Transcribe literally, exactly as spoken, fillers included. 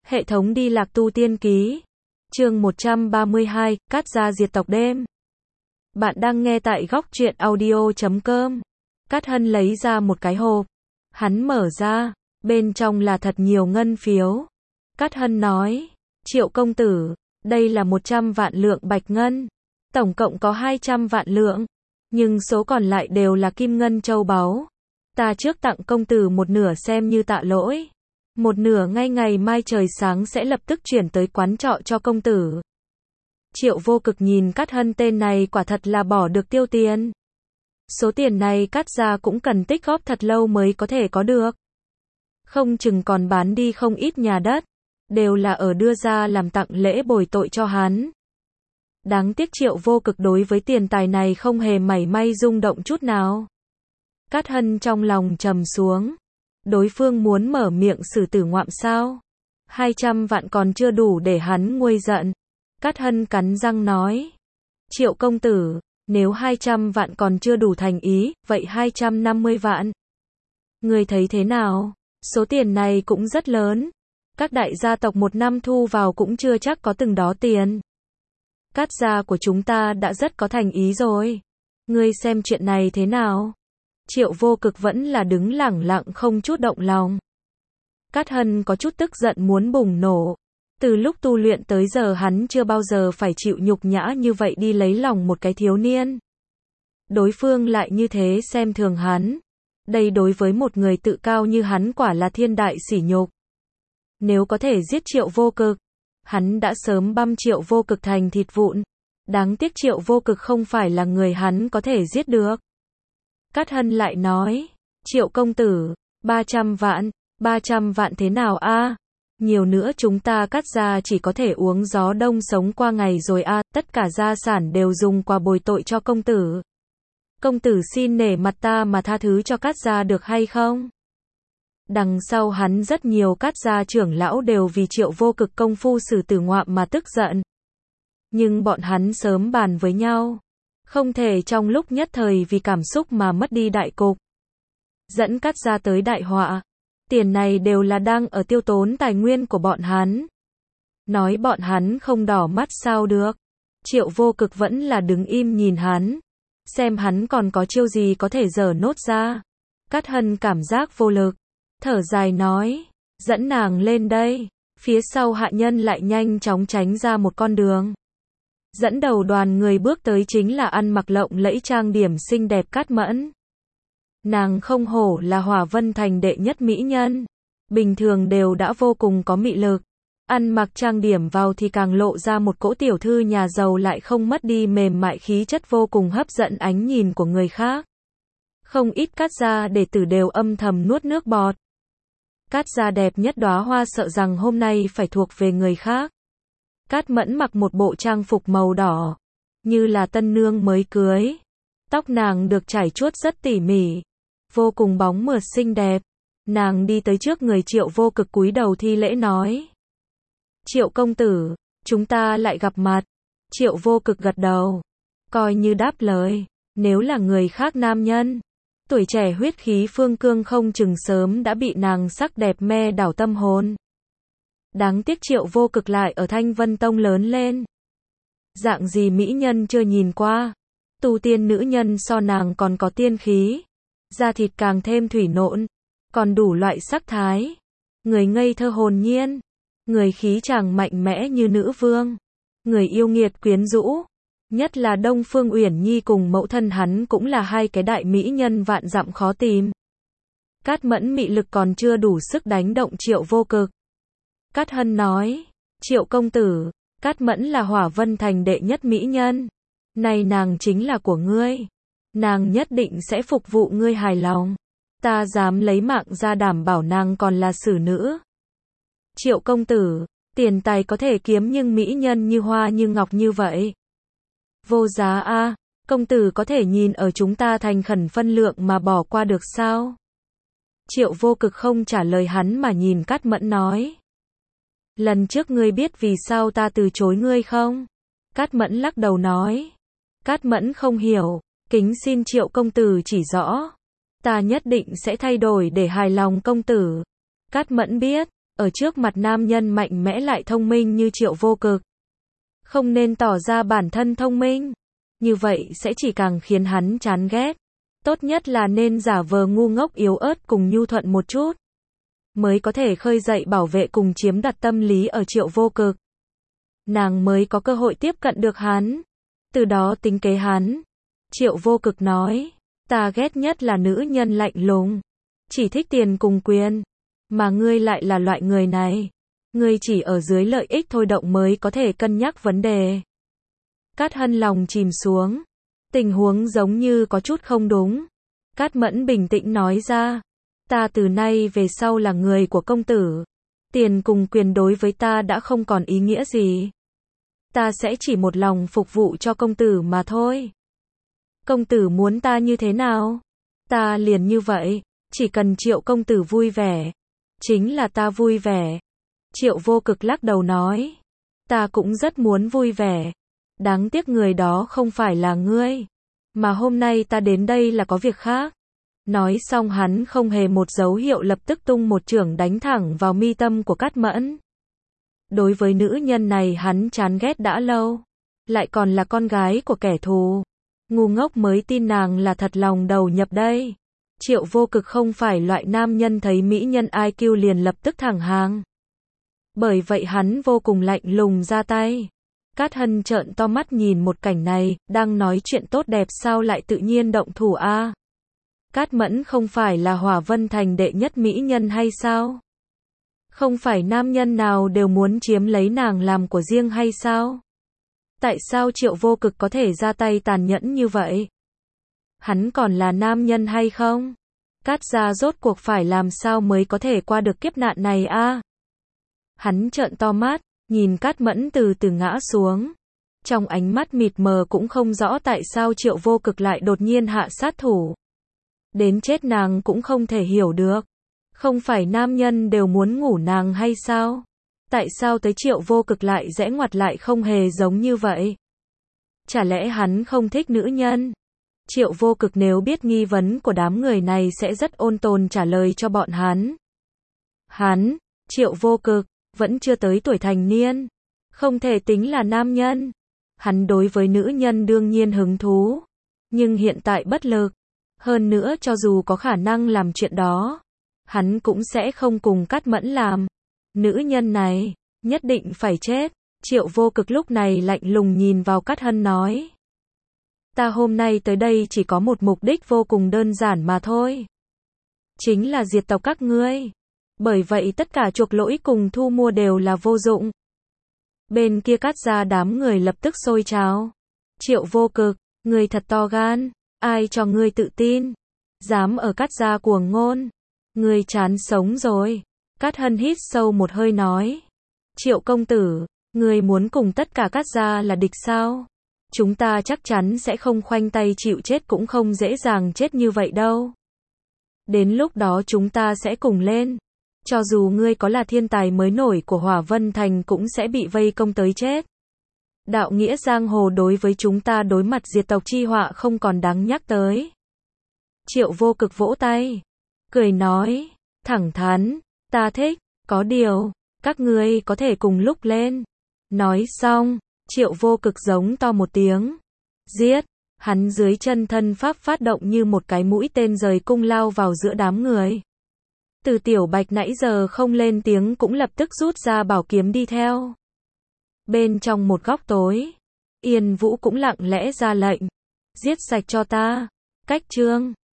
Hệ thống đi lạc tu tiên ký. Chương một trăm ba mươi hai, Cát gia diệt tộc đêm. Bạn đang nghe tại góc truyện audio chấm com. Cát Hân lấy ra một cái hộp. Hắn mở ra, bên trong là thật nhiều ngân phiếu. Cát Hân nói, Triệu công tử, đây là một trăm vạn lượng bạch ngân. Tổng cộng có hai trăm vạn lượng. Nhưng số còn lại đều là kim ngân châu báu. Ta trước tặng công tử một nửa xem như tạ lỗi. Một nửa ngay ngày mai trời sáng sẽ lập tức chuyển tới quán trọ cho công tử. Triệu Vô Cực nhìn Cát Hân tên này quả thật là bỏ được tiêu tiền. Số tiền này Cát gia cũng cần tích góp thật lâu mới có thể có được. Không chừng còn bán đi không ít nhà đất. Đều là ở đưa ra làm tặng lễ bồi tội cho hắn. Đáng tiếc Triệu Vô Cực đối với tiền tài này không hề mảy may rung động chút nào. Cát Hân trong lòng trầm xuống. Đối phương muốn mở miệng xử tử ngoạm sao? hai trăm vạn còn chưa đủ để hắn nguôi giận. Cát Hân cắn răng nói. Triệu công tử, nếu hai trăm vạn còn chưa đủ thành ý, vậy hai trăm năm mươi vạn. Ngươi thấy thế nào? Số tiền này cũng rất lớn. Các đại gia tộc một năm thu vào cũng chưa chắc có từng đó tiền. Cát gia của chúng ta đã rất có thành ý rồi. Ngươi xem chuyện này thế nào? Triệu Vô Cực vẫn là đứng lẳng lặng không chút động lòng. Cát Hân có chút tức giận muốn bùng nổ. Từ lúc tu luyện tới giờ hắn chưa bao giờ phải chịu nhục nhã như vậy đi lấy lòng một cái thiếu niên. Đối phương lại như thế xem thường hắn. Đây đối với một người tự cao như hắn quả là thiên đại sỉ nhục. Nếu có thể giết Triệu Vô Cực, hắn đã sớm băm Triệu Vô Cực thành thịt vụn. Đáng tiếc Triệu Vô Cực không phải là người hắn có thể giết được. Cát Hân lại nói, Triệu công tử, ba trăm vạn, ba trăm vạn thế nào a? Nhiều nữa chúng ta Cát gia chỉ có thể uống gió đông sống qua ngày rồi a, tất cả gia sản đều dùng qua bồi tội cho công tử. Công tử xin nể mặt ta mà tha thứ cho Cát gia được hay không? Đằng sau hắn rất nhiều Cát gia trưởng lão đều vì Triệu Vô Cực công phu xử tử ngoạm mà tức giận. Nhưng bọn hắn sớm bàn với nhau. Không thể trong lúc nhất thời vì cảm xúc mà mất đi đại cục. Dẫn Cát gia tới đại họa. Tiền này đều là đang ở tiêu tốn tài nguyên của bọn hắn. Nói bọn hắn không đỏ mắt sao được. Triệu Vô Cực vẫn là đứng im nhìn hắn. Xem hắn còn có chiêu gì có thể giở nốt ra. Cát Hân cảm giác vô lực. Thở dài nói. Dẫn nàng lên đây. Phía sau hạ nhân lại nhanh chóng tránh ra một con đường. Dẫn đầu đoàn người bước tới chính là ăn mặc lộng lẫy trang điểm xinh đẹp Cát Mẫn. Nàng không hổ là Hỏa Vân Thành đệ nhất mỹ nhân. Bình thường đều đã vô cùng có mị lực. Ăn mặc trang điểm vào thì càng lộ ra một cỗ tiểu thư nhà giàu lại không mất đi mềm mại khí chất vô cùng hấp dẫn ánh nhìn của người khác. Không ít Cát gia đệ tử đều âm thầm nuốt nước bọt. Cát gia đẹp nhất đóa hoa sợ rằng hôm nay phải thuộc về người khác. Cát Mẫn mặc một bộ trang phục màu đỏ, như là tân nương mới cưới. Tóc nàng được trải chuốt rất tỉ mỉ, vô cùng bóng mượt xinh đẹp. Nàng đi tới trước người Triệu Vô Cực cúi đầu thi lễ nói. Triệu công tử, chúng ta lại gặp mặt. Triệu Vô Cực gật đầu, coi như đáp lời. Nếu là người khác nam nhân, tuổi trẻ huyết khí phương cương không chừng sớm đã bị nàng sắc đẹp mê đảo tâm hồn. Đáng tiếc Triệu Vô Cực lại ở Thanh Vân Tông lớn lên. Dạng gì mỹ nhân chưa nhìn qua. Tu tiên nữ nhân so nàng còn có tiên khí. Da thịt càng thêm thủy nộn. Còn đủ loại sắc thái. Người ngây thơ hồn nhiên. Người khí chàng mạnh mẽ như nữ vương. Người yêu nghiệt quyến rũ. Nhất là Đông Phương Uyển Nhi cùng mẫu thân hắn cũng là hai cái đại mỹ nhân vạn dặm khó tìm. Cát Mẫn mị lực còn chưa đủ sức đánh động Triệu Vô Cực. Cát Hân nói, Triệu công tử, Cát Mẫn là Hỏa Vân Thành đệ nhất mỹ nhân. Này nàng chính là của ngươi. Nàng nhất định sẽ phục vụ ngươi hài lòng. Ta dám lấy mạng ra đảm bảo nàng còn là xử nữ. Triệu công tử, tiền tài có thể kiếm nhưng mỹ nhân như hoa như ngọc như vậy. Vô giá a, công tử có thể nhìn ở chúng ta thành khẩn phân lượng mà bỏ qua được sao? Triệu Vô Cực không trả lời hắn mà nhìn Cát Mẫn nói. Lần trước ngươi biết vì sao ta từ chối ngươi không? Cát Mẫn lắc đầu nói. Cát Mẫn không hiểu, kính xin Triệu công tử chỉ rõ. Ta nhất định sẽ thay đổi để hài lòng công tử. Cát Mẫn biết, ở trước mặt nam nhân mạnh mẽ lại thông minh như Triệu Vô Cực. Không nên tỏ ra bản thân thông minh. Như vậy sẽ chỉ càng khiến hắn chán ghét. Tốt nhất là nên giả vờ ngu ngốc yếu ớt cùng nhu thuận một chút. Mới có thể khơi dậy bảo vệ cùng chiếm đặt tâm lý ở Triệu Vô Cực. Nàng mới có cơ hội tiếp cận được hắn. Từ đó tính kế hắn. Triệu Vô Cực nói. Ta ghét nhất là nữ nhân lạnh lùng. Chỉ thích tiền cùng quyền. Mà ngươi lại là loại người này. Ngươi chỉ ở dưới lợi ích thôi động mới có thể cân nhắc vấn đề. Cát Hân lòng chìm xuống. Tình huống giống như có chút không đúng. Cát Mẫn bình tĩnh nói ra. Ta từ nay về sau là người của công tử. Tiền cùng quyền đối với ta đã không còn ý nghĩa gì. Ta sẽ chỉ một lòng phục vụ cho công tử mà thôi. Công tử muốn ta như thế nào? Ta liền như vậy. Chỉ cần Triệu công tử vui vẻ. Chính là ta vui vẻ. Triệu Vô Cực lắc đầu nói. Ta cũng rất muốn vui vẻ. Đáng tiếc người đó không phải là ngươi. Mà hôm nay ta đến đây là có việc khác. Nói xong hắn không hề một dấu hiệu lập tức tung một chưởng đánh thẳng vào mi tâm của Cát Mẫn. Đối với nữ nhân này hắn chán ghét đã lâu. Lại còn là con gái của kẻ thù. Ngu ngốc mới tin nàng là thật lòng đầu nhập đây. Triệu Vô Cực không phải loại nam nhân thấy mỹ nhân i kiu liền lập tức thẳng hàng. Bởi vậy hắn vô cùng lạnh lùng ra tay. Cát Hân trợn to mắt nhìn một cảnh này, đang nói chuyện tốt đẹp sao lại tự nhiên động thủ a? À? Cát Mẫn không phải là Hỏa Vân Thành đệ nhất mỹ nhân hay sao? Không phải nam nhân nào đều muốn chiếm lấy nàng làm của riêng hay sao? Tại sao Triệu Vô Cực có thể ra tay tàn nhẫn như vậy? Hắn còn là nam nhân hay không? Cát gia rốt cuộc phải làm sao mới có thể qua được kiếp nạn này a? À? Hắn trợn to mắt, nhìn Cát Mẫn từ từ ngã xuống. Trong ánh mắt mịt mờ cũng không rõ tại sao Triệu Vô Cực lại đột nhiên hạ sát thủ. Đến chết nàng cũng không thể hiểu được. Không phải nam nhân đều muốn ngủ nàng hay sao? Tại sao tới Triệu Vô Cực lại rẽ ngoặt lại không hề giống như vậy? Chả lẽ hắn không thích nữ nhân? Triệu Vô Cực nếu biết nghi vấn của đám người này sẽ rất ôn tồn trả lời cho bọn hắn. Hắn, Triệu Vô Cực, vẫn chưa tới tuổi thành niên. Không thể tính là nam nhân. Hắn đối với nữ nhân đương nhiên hứng thú. Nhưng hiện tại bất lực. Hơn nữa cho dù có khả năng làm chuyện đó. Hắn cũng sẽ không cùng Cát Mẫn làm. Nữ nhân này, nhất định phải chết. Triệu Vô Cực lúc này lạnh lùng nhìn vào Cát Hân nói. Ta hôm nay tới đây chỉ có một mục đích vô cùng đơn giản mà thôi. Chính là diệt tộc các ngươi. Bởi vậy tất cả chuộc lỗi cùng thu mua đều là vô dụng. Bên kia Cát gia đám người lập tức sôi trào. Triệu Vô Cực, ngươi thật to gan. Ai cho ngươi tự tin? Dám ở Cát gia cuồng ngôn. Ngươi chán sống rồi. Cát Hân hít sâu một hơi nói. Triệu công tử, ngươi muốn cùng tất cả Cát gia là địch sao? Chúng ta chắc chắn sẽ không khoanh tay chịu chết cũng không dễ dàng chết như vậy đâu. Đến lúc đó chúng ta sẽ cùng lên. Cho dù ngươi có là thiên tài mới nổi của Hỏa Vân Thành cũng sẽ bị vây công tới chết. Đạo nghĩa giang hồ đối với chúng ta đối mặt diệt tộc chi họa không còn đáng nhắc tới. Triệu Vô Cực vỗ tay. Cười nói. Thẳng thắn. Ta thích. Có điều. Các ngươi có thể cùng lúc lên. Nói xong. Triệu Vô Cực giống to một tiếng. Giết. Hắn dưới chân thân pháp phát động như một cái mũi tên rời cung lao vào giữa đám người. Từ Tiểu Bạch nãy giờ không lên tiếng cũng lập tức rút ra bảo kiếm đi theo. Bên trong một góc tối, Yên Vũ cũng lặng lẽ ra lệnh. Giết sạch cho ta. Cách chương